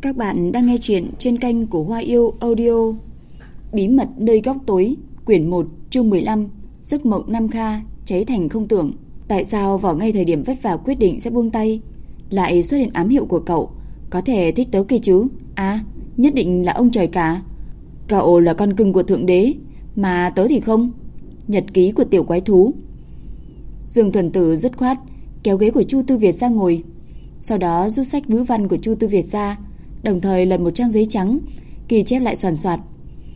Các bạn đang nghe chuyện trên kênh của Hoa Yêu Audio. Bí mật nơi góc tối, quyển 1, chương 15, giấc mộng Nam Kha cháy thành không tưởng. Tại sao vào ngay thời điểm vất vả quyết định sẽ buông tay, lại xuất hiện ám hiệu của cậu? Có thể thích tớ kia chứ? À, nhất định là ông trời cả. Cậu là con cưng của thượng đế, mà tớ thì không. Nhật ký của tiểu quái thú. Dương Thuần Tử dứt khoát kéo ghế của Chu Tư Việt ra ngồi, sau đó rút sách ngữ văn của Chu Tư Việt ra, đồng thời lật một trang giấy trắng, ghi chép lại xoàn xoạt.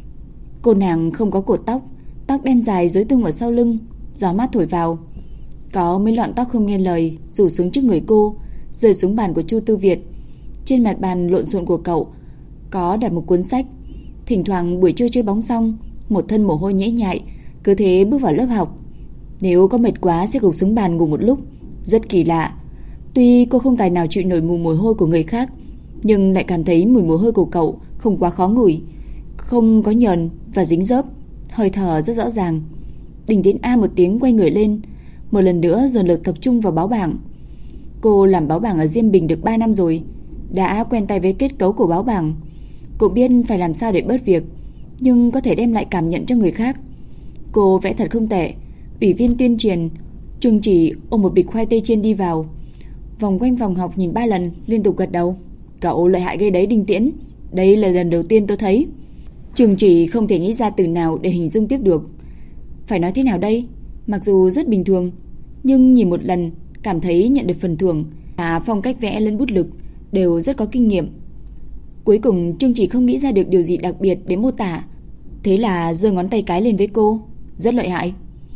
Cô nàng không có cột tóc, tóc đen dài rối tung ở sau lưng, gió mát thổi vào. Có mấy lọn tóc không nghe lời rủ xuống trước người cô, rơi xuống bàn của Chu Tư Việt. Trên mặt bàn lộn xộn của cậu có đặt một cuốn sách. Thỉnh thoảng buổi trưa chơi bóng xong, một thân mồ hôi nhễ nhại, cứ thế bước vào lớp học. Nếu có mệt quá sẽ gục xuống bàn ngủ một lúc. Rất kỳ lạ. Tuy cô không tài nào chịu nổi mùi mồ hôi của người khác, nhưng lại cảm thấy mùi mồ hôi của cậu không quá khó ngửi, không có nhờn và dính dớp, hơi thở rất rõ ràng. Đình Tiến a một tiếng quay người lên, một lần nữa dồn lực tập trung vào báo bảng. Cô làm báo bảng ở Diêm Bình được 3 năm rồi, đã quen tay với kết cấu của báo bảng. Cô biết phải làm sao để bớt việc, nhưng có thể đem lại cảm nhận cho người khác. Cô vẽ thật không tệ. Ủy viên tuyên truyền Trương Chỉ ôm một bịch khoai tây chiên đi vào, vòng quanh phòng học nhìn 3 lần, liên tục gật đầu. Cậu lợi hại ghê đấy Đinh Tiễn, đây là lần đầu tiên tôi thấy. Trương Chỉ không thể nghĩ ra từ nào để hình dung tiếp được. Phải nói thế nào đây? Mặc dù rất bình thường, nhưng nhìn một lần cảm thấy nhận được phần thưởng. Phong cách vẽ lẫn bút lực đều rất có kinh nghiệm. Cuối cùng Trương Chỉ không nghĩ ra được điều gì đặc biệt để mô tả, thế là giơ ngón tay cái lên với cô. Rất lợi hại.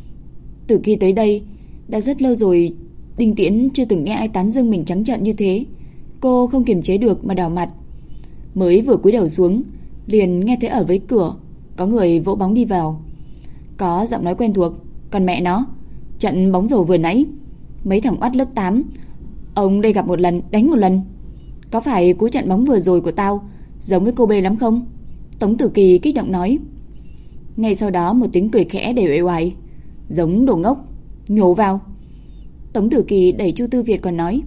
Từ khi tới đây đã rất lâu rồi Đinh Tiễn chưa từng nghe ai tán dương mình trắng trợn như thế. Cô không kiềm chế được mà đỏ mặt. Mới vừa cúi đầu xuống, liền nghe thấy ở với cửa có người vỗ bóng đi vào. Có giọng nói quen thuộc. Còn mẹ nó, trận bóng rổ vừa nãy, mấy thằng oát lớp 8, ông đây gặp một lần đánh một lần. Có phải cú trận bóng vừa rồi của tao giống với cô B lắm không? Tống Tử Kỳ kích động nói. Ngay sau đó một tiếng cười khẽ đầy uể oải. Giống đồ ngốc, nhổ vào. Tống Tử Kỳ đẩy Chu Tư Việt còn nói.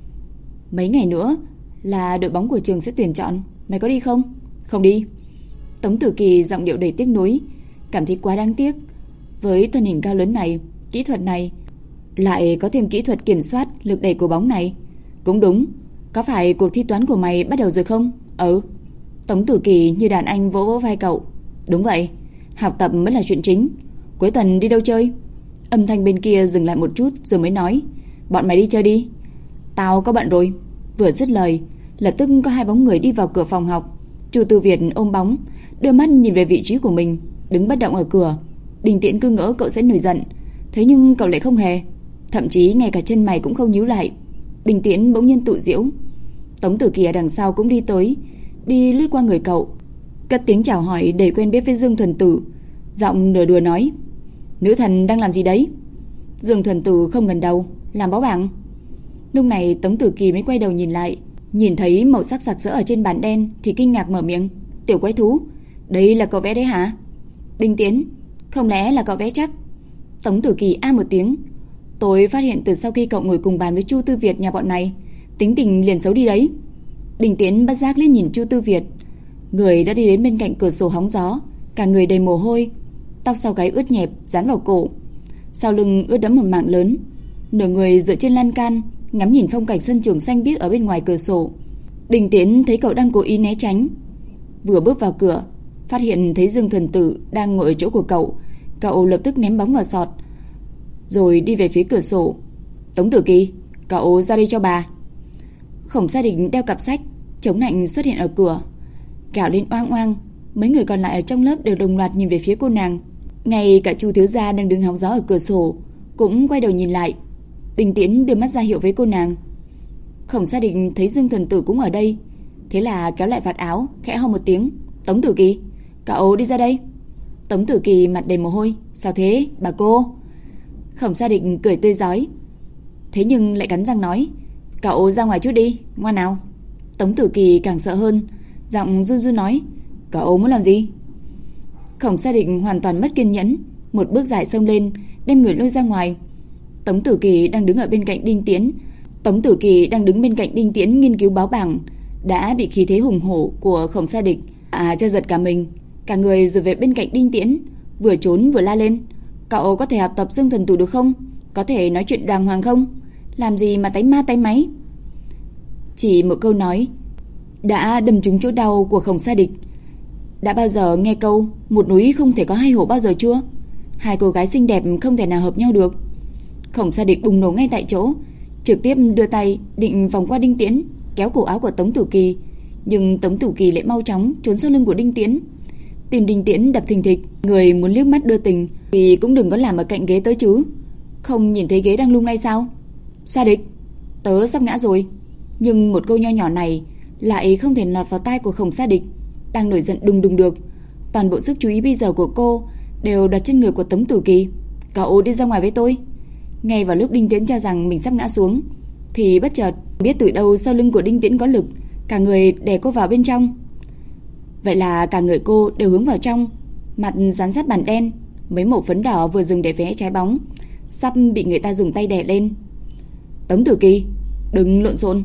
Mấy ngày nữa là đội bóng của trường sẽ tuyển chọn, mày có đi không? Không đi. Tống Tử Kỳ giọng điệu đầy tiếc nuối, cảm thấy quá đáng tiếc. Với thân hình cao lớn này, kỹ thuật này, lại có thêm kỹ thuật kiểm soát lực đẩy của bóng này. Cũng đúng. Có phải cuộc thi toán của mày bắt đầu rồi không? Ừ. Tống Tử Kỳ như đàn anh vỗ vỗ vai cậu. Đúng vậy, học tập mới là chuyện chính. Cuối tuần đi đâu chơi? Âm thanh bên kia dừng lại một chút rồi mới nói. Bọn mày đi chơi đi, tao có bận rồi. Vừa dứt lời, lập tức có 2 bóng người đi vào cửa phòng học. Chu Tư Việt ôm bóng, đưa mắt nhìn về vị trí của mình, đứng bất động ở cửa. Đinh Tiễn cứ ngỡ cậu sẽ nổi giận, thế nhưng cậu lại không hề, thậm chí ngay cả chân mày cũng không nhíu lại. Đinh Tiễn bỗng nhiên tự giễu. Tống Tử Kỳ ở đằng sau cũng đi tới, đi lướt qua người cậu, cất tiếng chào hỏi đầy quen biết với Dương Thuần Tử, giọng nửa đùa nói. Nữ thần đang làm gì đấy? Dương Thuần Tử không ngẩng đầu, làm báo bảng. Lúc này Tống Tử Kỳ mới quay đầu nhìn lại, nhìn thấy màu sắc sặc sỡ ở trên bàn đen thì kinh ngạc mở miệng. Tiểu quái thú, đây là cậu vẽ đấy hả? Đinh Tiễn, không lẽ là cậu vẽ chắc? Tống Tử Kỳ a một tiếng. Tôi phát hiện từ sau khi cậu ngồi cùng bàn với Chu Tư Việt nhà bọn này, tính tình liền xấu đi đấy. Đinh Tiễn bất giác liếc nhìn Chu Tư Việt, người đã đi đến bên cạnh cửa sổ hóng gió, cả người đầy mồ hôi, tóc sau gáy ướt nhẹp dán vào cổ, sau lưng ướt đẫm một mảng lớn, nửa người dựa trên lan can, ngắm nhìn phong cảnh sân trường xanh biếc ở bên ngoài cửa sổ. Đinh Tiễn thấy cậu đang cố ý né tránh, vừa bước vào cửa, phát hiện thấy Dương Thuần Tử đang ngồi ở chỗ của cậu, cậu lập tức ném bóng vào sọt, rồi đi về phía cửa sổ. Tống Tử Kỳ, cậu ra đây cho bà. Khổng Gia Đình đeo cặp sách, chống nạnh xuất hiện ở cửa, gào lên oang oang. Mấy người còn lại ở trong lớp đều đồng loạt nhìn về phía cô nàng. Ngay cả Chu thiếu gia đang đứng hóng gió ở cửa sổ cũng quay đầu nhìn lại. Đinh Tiễn đưa mắt ra hiệu với cô nàng. Khổng Gia Đình thấy Dương Thuần Tử cũng ở đây, thế là kéo lại vạt áo, khẽ ho một tiếng. Tống Tử Kỳ, cậu đi ra đây. Tống Tử Kỳ mặt đầy mồ hôi. Sao thế, bà cô? Khổng Gia Đình cười tươi rói, thế nhưng lại cắn răng nói. Cậu ra ngoài chút đi, ngoan nào. Tống Tử Kỳ càng sợ hơn, giọng run run nói. Cậu muốn làm gì? Khổng Gia Định hoàn toàn mất kiên nhẫn, một bước dài xông lên, đem người lôi ra ngoài. Tống Tử Kỳ đang đứng bên cạnh Đinh Tiễn nghiên cứu báo bảng, đã bị khí thế hùng hổ của Khổng Sa Địch cho giật cả mình, cả người rồi về bên cạnh Đinh Tiễn, vừa trốn vừa la lên: "Cậu có thể học tập Dương Thần Tử được không? Có thể nói chuyện đàng hoàng không? Làm gì mà tái ma tái máy?" Chỉ một câu nói đã đâm trúng chỗ đau của Khổng Sa Địch. Đã bao giờ nghe câu một núi không thể có hai hổ bao giờ chưa? Hai cô gái xinh đẹp không thể nào hợp nhau được. Khổng Sa Địch bùng nổ ngay tại chỗ, trực tiếp đưa tay định vòng qua Đinh Tiễn, kéo cổ áo của Tống Tử Kỳ, nhưng Tống Tử Kỳ lại mau chóng trốn sau lưng của Đinh Tiễn. Tim Đinh Tiễn đập thình thịch, người muốn liếc mắt đưa tình thì cũng đừng có làm ở cạnh ghế tới chứ. Không nhìn thấy ghế đang lung lay sao? Sa Địch, tớ sắp ngã rồi. Nhưng một câu nho nhỏ này lại không thể lọt vào tai của Khổng Sa Địch, đang nổi giận đùng đùng được. Toàn bộ sức chú ý bây giờ của cô đều đặt trên người của Tống Tử Kỳ. "Cậu đi ra ngoài với tôi." Ngay vào lúc Đinh Tiễn cho rằng mình sắp ngã xuống thì bất chợt biết từ đâu sau lưng của Đinh Tiễn có lực, cả người đè cô vào bên trong. Vậy là cả người cô đều hướng vào trong, mặt dán sát bàn đen, mấy mẩu phấn đỏ vừa dùng để vẽ trái bóng sắp bị người ta dùng tay đè lên. "Tống Tử Kỳ, đừng lộn xộn."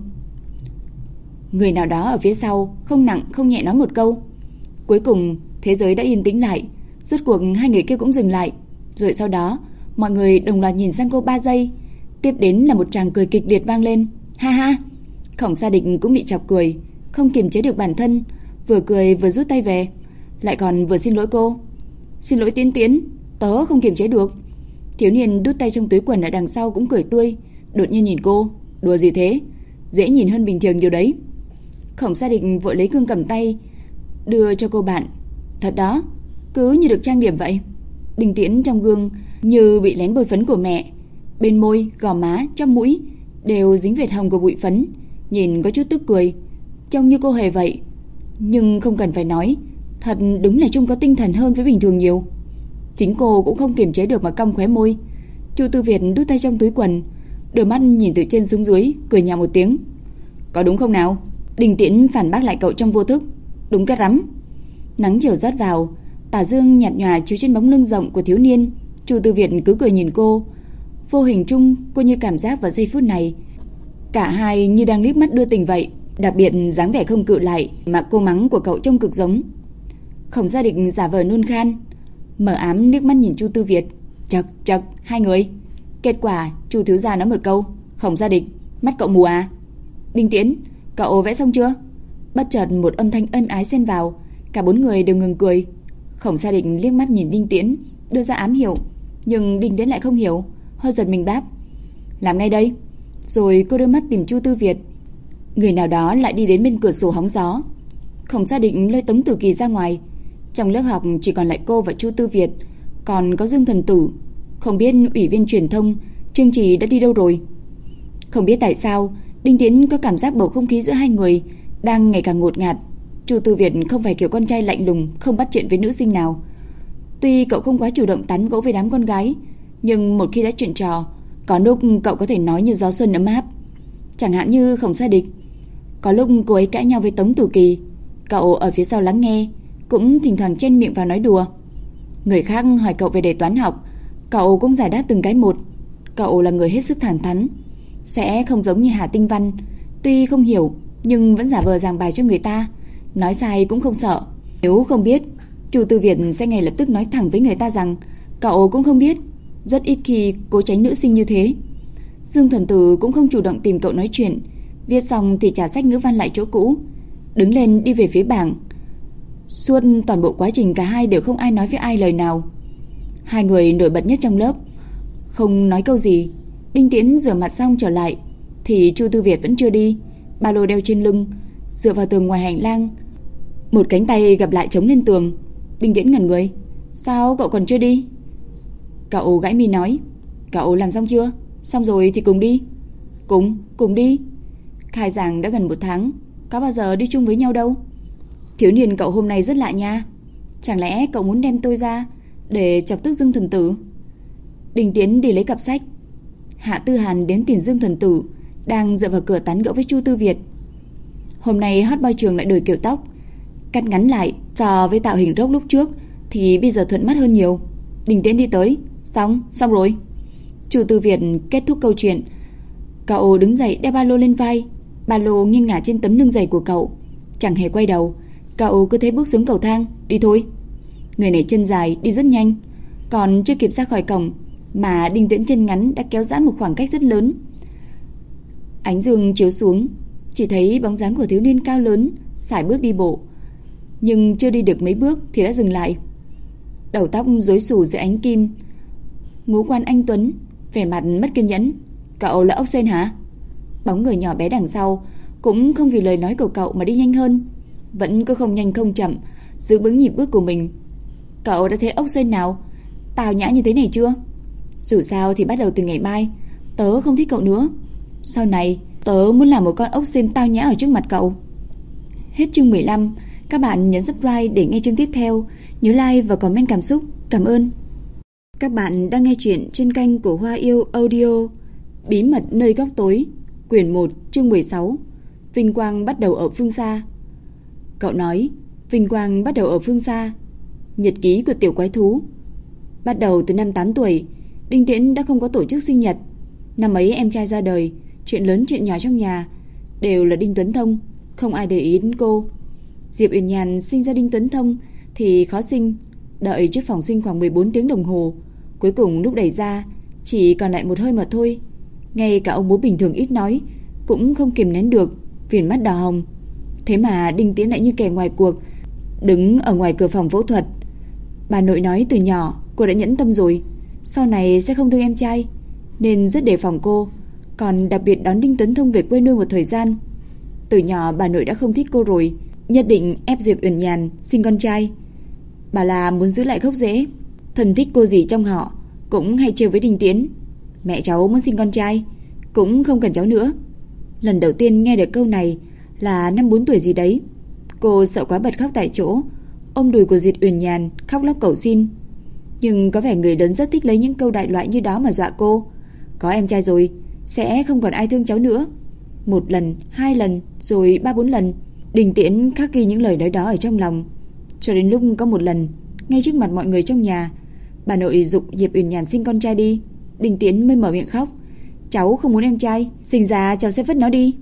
Người nào đó ở phía sau không nặng không nhẹ nói một câu. Cuối cùng thế giới đã yên tĩnh lại, rốt cuộc hai người kia cũng dừng lại. Rồi sau đó mọi người đồng loạt nhìn sang cô 3 giây. Tiếp đến là một tràng cười kịch liệt vang lên. Ha ha. Khổng Sa Địch cũng bị chọc cười, không kiềm chế được bản thân, vừa cười vừa rút tay về, lại còn vừa xin lỗi cô. "Xin lỗi Tiễn Tiễn, tớ không kiềm chế được." Thiếu niên đút tay trong túi quần ở đằng sau cũng cười tươi, đột nhiên nhìn cô. "Đùa gì thế? Dễ nhìn hơn bình thường nhiều đấy." Khổng Sa Địch vội lấy gương cầm tay đưa cho cô bạn. "Thật đó, cứ như được trang điểm vậy." Đinh Tiễn trong gương như bị lén bôi phấn của mẹ, bên môi, gò má, trong mũi đều dính vệt hồng của bụi phấn, nhìn có chút tức cười, trông như cô hề vậy. Nhưng không cần phải nói, thật đúng là trông có tinh thần hơn với bình thường nhiều. Chính cô cũng không kiềm chế được mà cong khóe môi. Chu Tư Việt đút tay trong túi quần, đôi mắt nhìn từ trên xuống dưới, cười nhạo một tiếng. "Có đúng không nào?" Đinh Tiễn phản bác lại cậu trong vô thức. "Đúng cái rắm." Nắng chiều rót vào, tà dương nhạt nhòa chiếu trên bóng lưng rộng của thiếu niên. Chu Tư Việt cứ cười nhìn cô. Vô hình chung cô như cảm giác vào giây phút này cả hai như đang liếc mắt đưa tình vậy. Đặc biệt dáng vẻ không cự lại mà cô mắng của cậu trông cực giống. Khổng Gia Địch giả vờ nôn khan, mở ám liếc mắt nhìn Chu Tư Việt. Chậc chậc hai người. Kết quả Chu thiếu gia nói một câu: "Khổng Gia Địch, mắt cậu mù à?" "Đinh Tiễn, cậu vẽ xong chưa?" Bất chợt một âm thanh ân ái xen vào, cả bốn người đều ngừng cười. Khổng Gia Địch liếc mắt nhìn Đinh Tiễn, đưa ra ám hiệu, nhưng Đinh Tiễn lại không hiểu, hơi giật mình đáp: "Làm ngay đây." Rồi cô đưa mắt tìm Chu Tư Việt. Người nào đó lại đi đến bên cửa sổ hóng gió. Khổng Gia Địch lôi Tống Tử Kỳ ra ngoài. Trong lớp học chỉ còn lại cô và Chu Tư Việt, còn có Dương Thần Tử. Không biết ủy viên truyền thông Trương Trì đã đi đâu rồi. Không biết tại sao Đinh Tiễn có cảm giác bầu không khí giữa hai người đang ngày càng ngột ngạt. Chu Tư Việt không phải kiểu con trai lạnh lùng không bắt chuyện với nữ sinh nào. Tuy cậu không quá chủ động tán gẫu với đám con gái, nhưng một khi đã chuyện trò, có lúc cậu có thể nói như gió xuân ấm áp. Chẳng hạn như Khổng Gia Địch, có lúc cô ấy cãi nhau với Tống Tử Kỳ, cậu ở phía sau lắng nghe, cũng thỉnh thoảng chen miệng vào nói đùa. Người khác hỏi cậu về đề toán học, cậu cũng giải đáp từng cái một. Cậu là người hết sức thẳng thắn, sẽ không giống như Hà Tinh Văn, tuy không hiểu nhưng vẫn giả vờ giảng bài cho người ta, nói sai cũng không sợ. Nếu không biết, Chu Tư Việt sẽ ngay lập tức nói thẳng với người ta rằng cậu cũng không biết. Rất ít khi cố tránh nữ sinh như thế. Dương Thần Tử cũng không chủ động tìm cậu nói chuyện, viết xong thì trả sách ngữ văn lại chỗ cũ, đứng lên đi về phía bảng. Suốt toàn bộ quá trình cả hai đều không ai nói với ai lời nào. Hai người nổi bật nhất trong lớp không nói câu gì. Đinh Tiễn rửa mặt xong trở lại thì Chu Tư Việt vẫn chưa đi, ba lô đeo trên lưng, dựa vào tường ngoài hành lang, một cánh tay gập lại chống lên tường. Đinh Tiễn ngẩn người. "Sao cậu còn chưa đi?" Cậu gãi mi nói: "Cậu làm xong chưa? Xong rồi thì cùng đi." Cùng đi. Khai giảng đã gần 1 tháng, có bao giờ đi chung với nhau đâu. Thiếu niên cậu hôm nay rất lạ nha. Chẳng lẽ cậu muốn đem tôi ra để chọc tức Dương Thần Tử? Đinh Tiễn đi lấy cặp sách. Hạ Tư Hàn đến tìm Dương Thần Tử, đang dựa vào cửa tán gẫu với Chu Tư Việt. Hôm nay hot boy trường lại đổi kiểu tóc, cắt ngắn lại, so với tạo hình rốc lúc trước thì bây giờ thuận mắt hơn nhiều. Đinh Tiễn đi tới. Xong rồi. Chu Tư Việt kết thúc câu chuyện. Cậu đứng dậy đeo ba lô lên vai, Ba lô nghiêng ngả trên tấm lưng dày của cậu, chẳng hề quay đầu. Cậu cứ thế bước xuống cầu thang. Đi thôi. Người này chân dài đi rất nhanh, còn chưa kịp ra khỏi cổng mà Đinh Tiễn chân ngắn đã kéo giãn một khoảng cách rất lớn. Ánh dương chiếu xuống, chỉ thấy bóng dáng của thiếu niên cao lớn sải bước đi bộ, nhưng chưa đi được mấy bước thì đã dừng lại. Đầu tóc rối xù dưới ánh kim, ngũ quan anh tuấn, vẻ mặt mất kiên nhẫn. Cậu là ốc sên hả? Bóng người nhỏ bé đằng sau cũng không vì lời nói của cậu mà đi nhanh hơn, vẫn cứ không nhanh không chậm giữ vững nhịp bước của mình. Cậu đã thấy ốc sên nào tào nhã như thế này chưa? Dù sao thì bắt đầu từ ngày mai tớ không thích cậu nữa. Sau này tớ muốn làm một con ốc sên tao nhã ở trước mặt cậu. Hết chương 15. Các bạn nhấn subscribe để nghe chương tiếp theo. Nhớ like và comment cảm xúc. Cảm ơn. Các bạn đang nghe chuyện trên kênh của Hoa Yêu Audio. Bí mật nơi góc tối, quyển 1, chương 16. Vinh quang bắt đầu ở phương xa. Cậu nói, vinh quang bắt đầu ở phương xa. Nhật ký của tiểu quái thú. Bắt đầu từ năm 8 tuổi, Đinh Tiễn đã không có tổ chức sinh nhật. Năm ấy em trai ra đời, chuyện lớn chuyện nhỏ trong nhà đều là Đinh Tuấn Thông, không ai để ý đến cô. Diệp Uyển Nhàn sinh ra Đinh Tuấn Thông thì khó sinh, đợi trước phòng sinh khoảng 14 tiếng đồng hồ. Cuối cùng lúc đẩy ra chỉ còn lại một hơi mà thôi. Ngay cả ông bố bình thường ít nói cũng không kìm nén được, viền mắt đỏ hồng. Thế mà Đinh Tiễn lại như kẻ ngoài cuộc, đứng ở ngoài cửa phòng phẫu thuật. Bà nội nói từ nhỏ cô đã nhẫn tâm rồi, sau này sẽ không thương em trai, nên rất đề phòng cô, còn đặc biệt đón Đinh Tuấn Thông về quê nuôi một thời gian. Từ nhỏ bà nội đã không thích cô rồi, nhất định ép Diệp Uyển Nhàn sinh con trai. Bà là muốn giữ lại gốc rễ. Thân thích cô gì trong họ cũng hay trêu với Đinh Tiễn, mẹ cháu muốn sinh con trai, cũng không cần cháu nữa. Lần đầu tiên nghe được câu này là năm 4 tuổi gì đấy. Cô sợ quá bật khóc tại chỗ, ôm đùi của Diệp Uyển Nhàn khóc lóc cầu xin. Nhưng có vẻ người lớn rất thích lấy những câu đại loại như đó mà dọa cô. Có em trai rồi sẽ không còn ai thương cháu nữa. Một lần, 2 lần, rồi 3-4 lần, Đinh Tiễn khắc ghi những lời nói đó ở trong lòng. Cho đến lúc có một lần, ngay trước mặt mọi người trong nhà, bà nội giục Diệp Uyển Nhàn sinh con trai đi, Đinh Tiễn mới mở miệng khóc. Cháu không muốn em trai, sinh ra cháu sẽ vứt nó đi.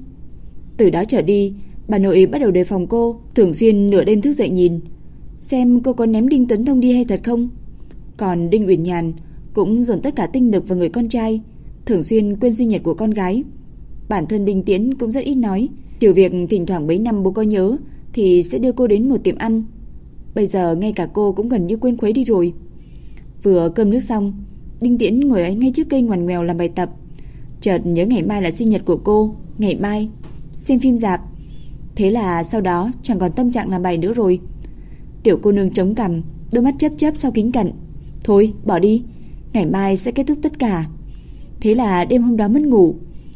Từ đó trở đi, bà nội bắt đầu đề phòng cô, thường xuyên nửa đêm thức dậy nhìn xem cô có ném Đinh Tuấn Thông đi hay thật không. Còn Đinh Uyển Nhàn cũng dồn tất cả tinh lực vào người con trai, thường xuyên quên sinh nhật của con gái. Bản thân Đinh Tiễn cũng rất ít nói, trừ việc thỉnh thoảng mấy năm bố có nhớ thì sẽ đưa cô đến một tiệm ăn. Bây giờ ngay cả cô cũng gần như quên khuấy đi rồi. Vừa cơm nước xong, Đinh Tiễn ngồi ấy ngay trước cây ngoằn ngoèo làm bài tập. Chợt nhớ ngày mai là sinh nhật của cô, ngày mai xem phim rạp. Thế là sau đó chẳng còn tâm trạng làm bài nữa rồi. Tiểu cô nương chống cằm, đôi mắt chớp chớp sau kính cận. Thôi bỏ đi, ngày mai sẽ kết thúc tất cả. Thế là đêm hôm đó mất ngủ.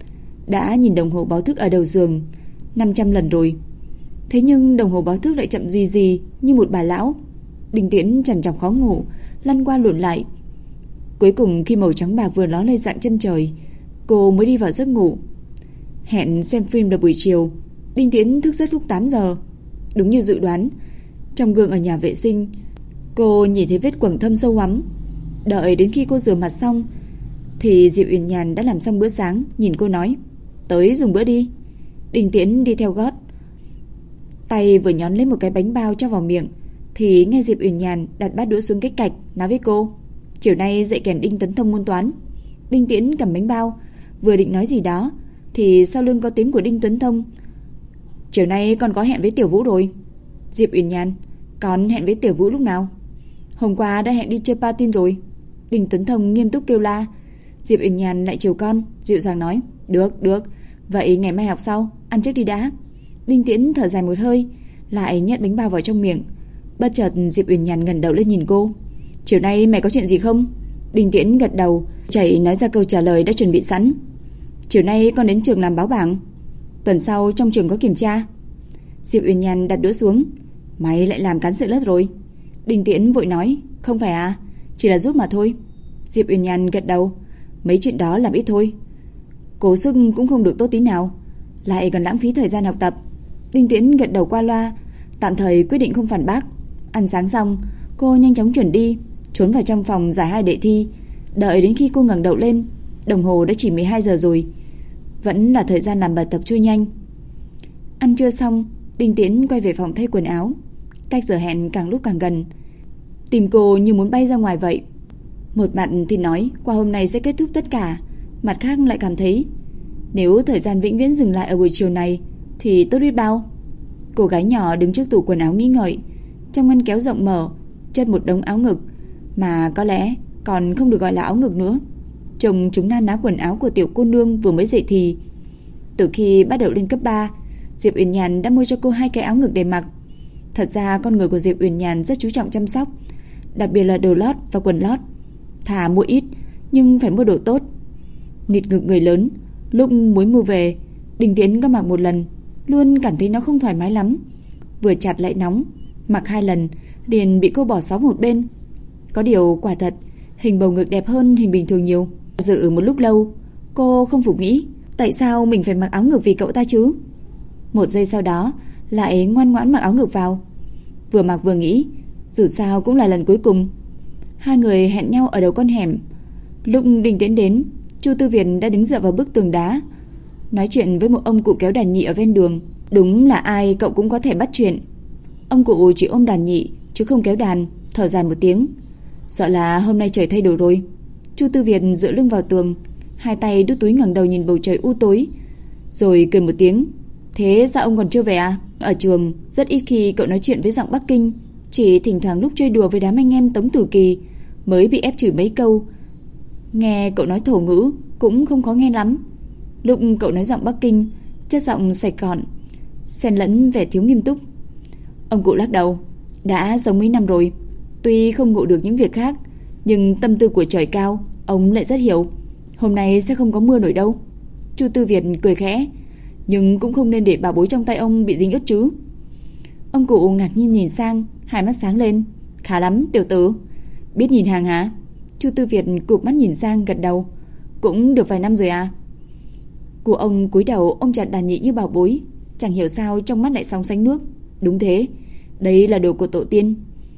Đã nhìn đồng hồ báo thức ở đầu giường 500 lần rồi, thế nhưng đồng hồ báo thức lại chậm gì gì như một bà lão. Đinh Tiễn trằn trọc khó ngủ, lăn qua luồn lại. Cuối cùng khi màu trắng bạc vừa ló lên dạng chân trời, cô mới đi vào giấc ngủ. Hẹn xem phim là buổi chiều, Đinh Tiễn thức giấc lúc 8 giờ. Đúng như dự đoán, trong gương ở nhà vệ sinh, cô nhìn thấy vết quầng thâm sâu hoắm. Đợi đến khi cô rửa mặt xong thì Diệp Uyển Nhàn đã làm xong bữa sáng, nhìn cô nói: "Tới dùng bữa đi." Đinh Tiễn đi theo gót, tay vừa nhón lấy một cái bánh bao cho vào miệng thì nghe Diệp Uyển Nhàn đặt bát đũa xuống cái cạch, nói với cô: "Chiều nay dạy kèm Đinh Tuấn Thông môn toán." Đinh Tiễn cầm bánh bao, vừa định nói gì đó thì sau lưng có tiếng của Đinh Tuấn Thông: "Chiều nay con có hẹn với Tiểu Vũ rồi." Diệp Uyển Nhàn: "Con hẹn với Tiểu Vũ lúc nào?" "Hôm qua đã hẹn đi chơi party rồi." Đinh Tuấn Thông nghiêm túc kêu la. Diệp Uyển Nhàn lại chiều con, dịu dàng nói: Được, vậy ngày mai học sau, ăn trước đi đã." Đinh Tiễn thở dài một hơi, lại nhét bánh bao vào trong miệng. Bất chợt Diệp Uyển Nhàn ngẩng đầu lên nhìn cô: "Chiều nay mày có chuyện gì không?" Đinh Tiễn gật đầu, chạy nói ra câu trả lời đã chuẩn bị sẵn: "Chiều nay con đến trường làm báo bảng, tuần sau trong trường có kiểm tra." Diệp Uyển Nhàn đặt đũa xuống: "Mày lại làm cán sự lớp rồi." Đinh Tiễn vội nói: "Không phải à, chỉ là giúp mà thôi." Diệp Uyển Nhàn gật đầu: "Mấy chuyện đó làm ít thôi, cố sức cũng không được tốt tí nào, lại còn lãng phí thời gian học tập." Đinh Tiễn gật đầu qua loa, tạm thời quyết định không phản bác. Ăn sáng xong, cô nhanh chóng chuẩn đi, trốn vào trong phòng giải 2 đề thi. Đợi đến khi cô ngẩng đầu lên, đồng hồ đã chỉ 12 giờ rồi. Vẫn là thời gian làm bài tập trôi nhanh. Ăn trưa xong, Đinh Tiễn quay về phòng thay quần áo. Cách giờ hẹn càng lúc càng gần, tìm cô như muốn bay ra ngoài vậy. Một mặt thì nói qua hôm nay sẽ kết thúc tất cả, mặt khác lại cảm thấy nếu thời gian vĩnh viễn dừng lại ở buổi chiều này thì tốt biết bao. Cô gái nhỏ đứng trước tủ quần áo nghĩ ngợi. Trong ngăn kéo rộng mở chất một đống áo ngực, mà có lẽ còn không được gọi là áo ngực nữa. Trông chúng na ná quần áo của tiểu cô nương vừa mới dậy thì. Từ khi bắt đầu lên cấp 3, Diệp Uyển Nhàn đã mua cho cô 2 cái áo ngực để mặc. Thật ra con người của Diệp Uyển Nhàn rất chú trọng chăm sóc, đặc biệt là đồ lót và quần lót. Thà mua ít nhưng phải mua đồ tốt. Nịt ngực người lớn, lúc mới mua về, Đinh Tiễn có mặc một lần, luôn cảm thấy nó không thoải mái lắm, vừa chặt lại nóng. Mặc 2 lần liền bị cô bỏ xó một bên. Có điều quả thật hình bầu ngực đẹp hơn hình bình thường nhiều. Dự một lúc lâu, cô không phục nghĩ tại sao mình phải mặc áo ngực vì cậu ta chứ. Một giây sau đó lại ngoan ngoãn mặc áo ngực vào. Vừa mặc vừa nghĩ dù sao cũng là lần cuối cùng. Hai người hẹn nhau ở đầu con hẻm. Lúc Đinh Tiễn đến, Chu Tư Việt đã đứng dựa vào bức tường đá, nói chuyện với một ông cụ kéo đàn nhị ở ven đường. Đúng là ai cậu cũng có thể bắt chuyện. Ông cụ chỉ ôm đàn nhị chứ không kéo đàn, thở dài một tiếng. Sợ là hôm nay trời thay đổi rồi. Chu Tư Việt dựa lưng vào tường, hai tay đút túi ngẩng đầu nhìn bầu trời u tối, rồi cười một tiếng. Thế sao ông còn chưa về à? Ở trường rất ít khi cậu nói chuyện với giọng Bắc Kinh, chỉ thỉnh thoảng lúc chơi đùa với đám anh em Tống Tử Kỳ mới bị ép chửi mấy câu. Nghe cậu nói thổ ngữ cũng không khó nghe lắm. Lúc cậu nói giọng Bắc Kinh, chất giọng sạch gọn, xen lẫn vẻ thiếu nghiêm túc. Ông cụ lắc đầu. Đã sống mấy năm rồi, tuy không ngộ được những việc khác, nhưng tâm tư của trời cao ông lại rất hiểu. Hôm nay sẽ không có mưa nổi đâu. Chu Tư Việt cười khẽ. Nhưng cũng không nên để bảo bối trong tay ông bị dính ướt chứ. Ông cụ ngạc nhiên nhìn sang, hai mắt sáng lên. Khá lắm tiểu tử, biết nhìn hàng hả? Chu Tư Việt cụp mắt nhìn sang, gật đầu. Cũng được vài năm rồi à? Cụ ông cúi đầu ôm chặt đàn nhị như bảo bối, chẳng hiểu sao trong mắt lại sóng sánh nước. Đúng thế, đây là đồ của tổ tiên.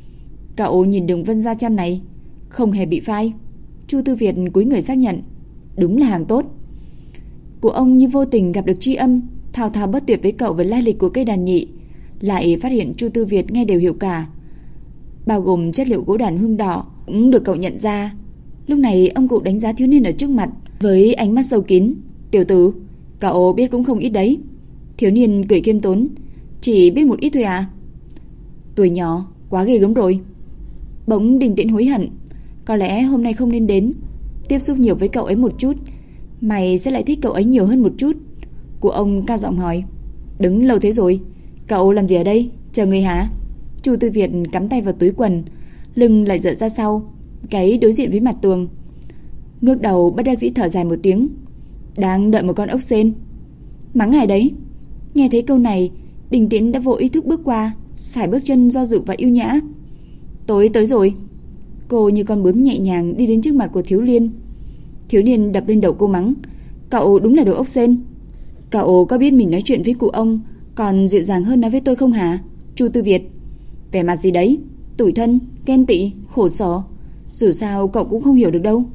Cậu nhìn đường vân da chăn này, không hề bị phai. Chu Tư Việt cúi người xác nhận. Đúng là hàng tốt. Cụ ông như vô tình gặp được tri âm, thao thao bất tuyệt với cậu về lai lịch của cây đàn nhị, lại phát hiện Chu Tư Việt nghe đều hiểu cả, bao gồm chất liệu gỗ đàn hương đỏ cũng được cậu nhận ra. Lúc này ông cụ đánh giá thiếu niên ở trước mặt với ánh mắt sâu kín. Tiểu tử, cậu biết cũng không ít đấy. Thiếu niên cười khiêm tốn. Chỉ biết một ít thôi à? Tuổi nhỏ quá ghê gớm rồi. Bỗng Đinh Tiễn hối hận, có lẽ hôm nay không nên đến. Tiếp xúc nhiều với cậu ấy một chút, mày sẽ lại thích cậu ấy nhiều hơn một chút. Cụ ông cao giọng hỏi. Đứng lâu thế rồi, cậu làm gì ở đây? Chờ người hả? Chu Tư Việt cắm tay vào túi quần, lưng lại dựa ra sau, gáy đối diện với mặt tường, ngước đầu bất đắc dĩ thở dài một tiếng. Đang đợi một con ốc sên. Mắng ai đấy? Nghe thấy câu này, Đinh Tiễn đã vô ý thức bước qua, sải bước chân do dự và yêu nhã. Tối tới rồi. Cô như con bướm nhẹ nhàng đi đến trước mặt của Thiếu Liên. Thiếu niên đập lên đầu cô mắng. Cậu đúng là đồ ốc sên. Cậu có biết mình nói chuyện với cụ ông còn dịu dàng hơn nói với tôi không hả? Chu Tư Việt. Vẻ mặt gì đấy? Tủi thân, ghen tị, khổ sở. Dù sao cậu cũng không hiểu được đâu.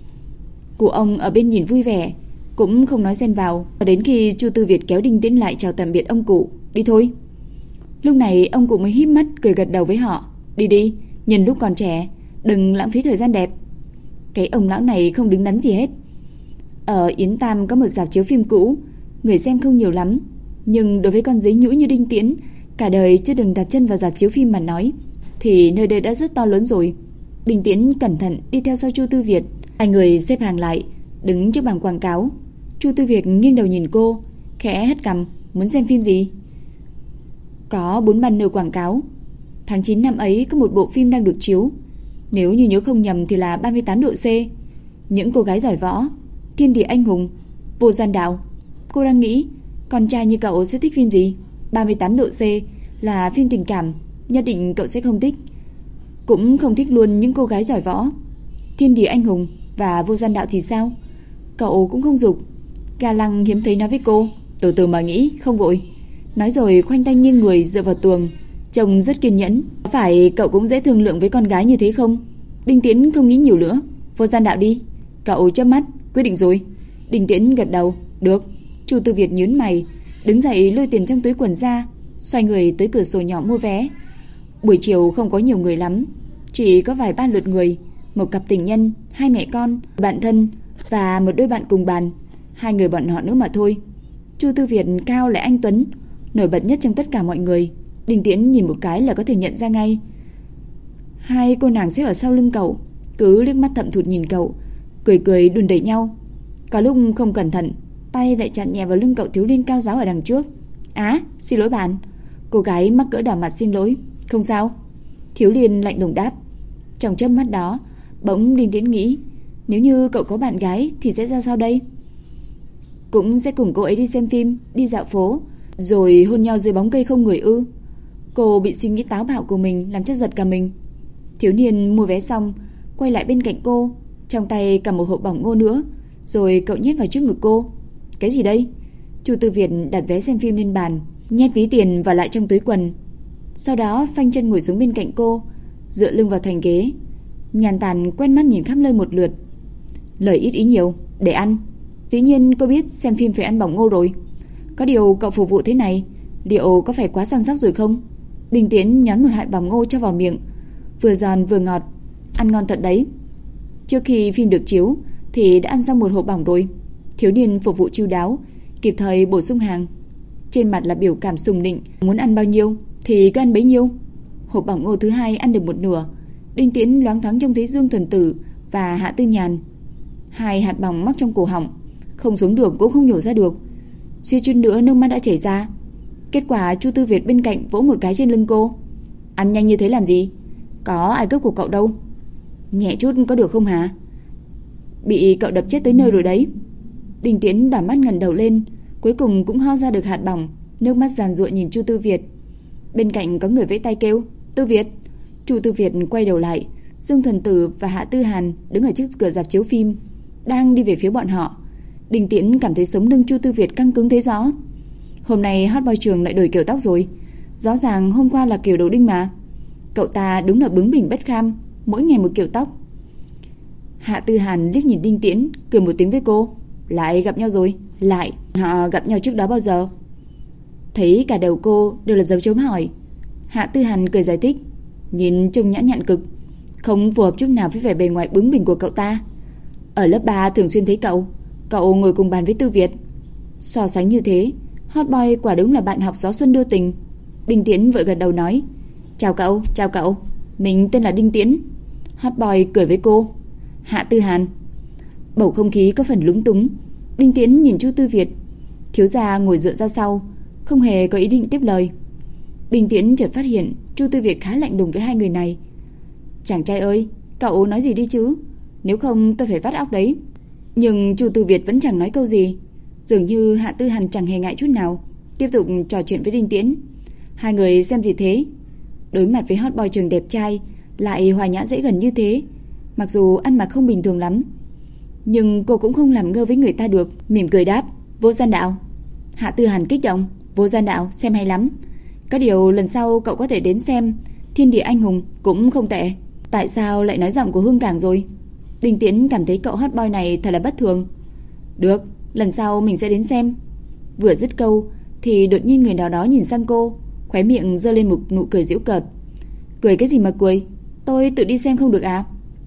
Cụ ông ở bên nhìn vui vẻ, cũng không nói xen vào. Đến khi Chu Tư Việt kéo Đinh Tiễn lại chào tạm biệt ông cụ. Đi thôi. Lúc này ông cụ mới híp mắt cười gật đầu với họ. Đi đi, nhân lúc còn trẻ, đừng lãng phí thời gian đẹp. Cái ông lão này không đứng đắn gì hết. Ở Yến Tam có một rạp chiếu phim cũ, người xem không nhiều lắm, nhưng đối với con giấy nhũi như Đinh Tiễn, cả đời chưa từng đặt chân vào rạp chiếu phim mà nói, thì nơi đây đã rất to lớn rồi. Đinh Tiễn cẩn thận đi theo sau Chu Tư Việt. Hai người xếp hàng lại, đứng trước bảng quảng cáo. Chu Tư Việt nghiêng đầu nhìn cô, khẽ hất cằm. Muốn xem phim gì? Có 4 banner quảng cáo. Tháng 9 năm ấy có một bộ phim đang được chiếu, nếu như nhớ không nhầm thì là 38 độ C. Những cô gái giỏi võ, thiên địa anh hùng, vô gian đạo. Cô đang nghĩ con trai như cậu sẽ thích phim gì? 38 độ C là phim tình cảm, nhất định cậu sẽ không thích. Cũng không thích luôn những cô gái giỏi võ. Thiên địa anh hùng và vô gian đạo thì sao? Cậu cũng không dục. Ga Lăng hiếm thấy nói với cô. Từ từ mà nghĩ, không vội. Nói rồi khoanh tay nghiêng người dựa vào tường, trông rất kiên nhẫn. Có phải cậu cũng dễ thương lượng với con gái như thế không? Đinh Tiễn không nghĩ nhiều nữa. Vô gian đạo đi. Cậu chớp mắt, quyết định rồi. Đinh Tiễn gật đầu. Được. Chu Tư Việt nhướng mày, đứng dậy lôi tiền trong túi quần ra, xoay người tới cửa sổ nhỏ mua vé. Buổi chiều không có nhiều người lắm, chỉ có vài ba lượt người, một cặp tình nhân, hai mẹ con, bạn thân và một đôi bạn cùng bàn, hai người bọn họ nữa mà thôi. Chu Tư Việt cao lại anh tuấn, nổi bật nhất trong tất cả mọi người. Đinh Tiễn nhìn một cái là có thể nhận ra ngay. Hai cô nàng xếp ở sau lưng cậu, cứ liếc mắt thậm thụt nhìn cậu, cười cười đùn đẩy nhau. Có lúc không cẩn thận, tay lại chạm nhẹ vào lưng cậu thiếu niên cao ráo ở đằng trước. Xin lỗi bạn. Cô gái mắc cỡ đỏ mặt xin lỗi. Không sao. Thiếu niên lạnh lùng đáp. Trong chớp mắt đó, bỗng Đinh Tiễn nghĩ, nếu như cậu có bạn gái thì sẽ ra sao đây? Cũng sẽ cùng cô ấy đi xem phim, đi dạo phố, rồi hôn nhau dưới bóng cây không người ư? Cô bị suy nghĩ táo bạo của mình làm cho giật cả mình. Thiếu niên mua vé xong, quay lại bên cạnh cô, trong tay cầm một hộp bỏng ngô nữa, rồi cậu nhét vào trước ngực cô. Cái gì đây? Chu Tư Việt đặt vé xem phim lên bàn, nhét ví tiền vào lại trong túi quần. Sau đó phanh chân ngồi xuống bên cạnh cô, dựa lưng vào thành ghế, nhàn tản quen mắt nhìn khắp nơi một lượt. Lời ít ý nhiều, để ăn. Dĩ nhiên cô biết xem phim phải ăn bỏng ngô rồi. Có điều cậu phục vụ thế này, liệu có phải quá săn sóc rồi không? Đinh Tiễn nhón một hạt bỏng ngô cho vào miệng, vừa giòn vừa ngọt, ăn ngon thật đấy. Trước khi phim được chiếu thì đã ăn xong một hộp bỏng rồi. Thiếu niên phục vụ chu đáo, kịp thời bổ sung hàng, trên mặt là biểu cảm sùng nịnh, muốn ăn bao nhiêu thì cứ ăn bấy nhiêu. Hộp bỏng ngô thứ hai ăn được một nửa, Đinh Tiễn loáng thoáng trông thấy Dương Thuần Tử và Hạ Tư Nhàn. Hai hạt bỏng mắc trong cổ họng, không xuống được cũng không nhổ ra được, suýt chút nữa nước mắt đã chảy ra. Kết quả Chu Tư Việt bên cạnh vỗ một cái trên lưng cô. Ăn nhanh như thế làm gì? Có ai cướp của cậu đâu. Nhẹ chút có được không hả? Bị cậu đập chết tới nơi rồi đấy. Đinh Tiễn đảo mắt ngẩng đầu lên, cuối cùng cũng ho ra được hạt bỏng, nước mắt giàn giụa nhìn Chu Tư Việt. Bên cạnh có người vẫy tay kêu, Tư Việt. Chu Tư Việt quay đầu lại, Dương Thuần Tử và Hạ Tư Hàn đứng ở trước cửa rạp chiếu phim, đang đi về phía bọn họ. Đinh Tiễn cảm thấy sống lưng Chu Tư Việt căng cứng thấy rõ. Hôm nay hot boy trường lại đổi kiểu tóc rồi, rõ ràng hôm qua là kiểu đầu đinh mà. Cậu ta đúng là bướng bỉnh bất kham, mỗi ngày một kiểu tóc. Hạ Tư Hàn liếc nhìn Đinh Tiễn, cười một tiếng với cô. Lại gặp nhau rồi? Lại, họ gặp nhau trước đó bao giờ? Thấy cả đầu cô đều là dấu chấm hỏi. Hạ Tư Hàn cười giải thích, nhìn trông nhã nhặn cực, không phù hợp chút nào với vẻ bề ngoài bướng bỉnh của cậu ta. Ở lớp 3 thường xuyên thấy cậu ngồi cùng bàn với Tư Việt. So sánh như thế, hot boy quả đúng là bạn học gió xuân đưa tình. Đinh Tiễn vội gật đầu nói, chào cậu, mình tên là Đinh Tiễn. Hot boy cười với cô, Hạ Tư Hàn. Bầu không khí có phần lúng túng. Đinh Tiễn nhìn Chu Tư Việt, thiếu gia ngồi dựa ra sau, không hề có ý định tiếp lời. Đinh Tiễn chợt phát hiện Chu Tư Việt khá lạnh lùng với hai người này. Chàng trai ơi, cậu nói gì đi chứ, nếu không tôi phải vắt óc đấy. Nhưng Chu Tư Việt vẫn chẳng nói câu gì, dường như Hạ Tư Hàn chẳng hề ngại chút nào, tiếp tục trò chuyện với Đinh Tiễn. Hai người xem gì thế? Đối mặt với hot boy trường đẹp trai lại hòa nhã dễ gần như thế, mặc dù ăn mặc không bình thường lắm, nhưng cô cũng không làm ngơ với người ta được, mỉm cười đáp, Vô Gian Đạo. Hạ Tư Hàn kích động, Vô Gian Đạo xem hay lắm, có điều lần sau cậu có thể đến xem Thiên Địa Anh Hùng cũng không tệ. Tại sao lại nói giọng của Hương Cảng rồi? Đinh Tiễn cảm thấy cậu hot boy này thật là bất thường. Được, lần sau mình sẽ đến xem. Vừa dứt câu thì đột nhiên người nào đó nhìn sang cô, khóe miệng giơ lên một nụ cười giễu cợt. Cười cái gì mà cười, tôi tự đi xem không được à?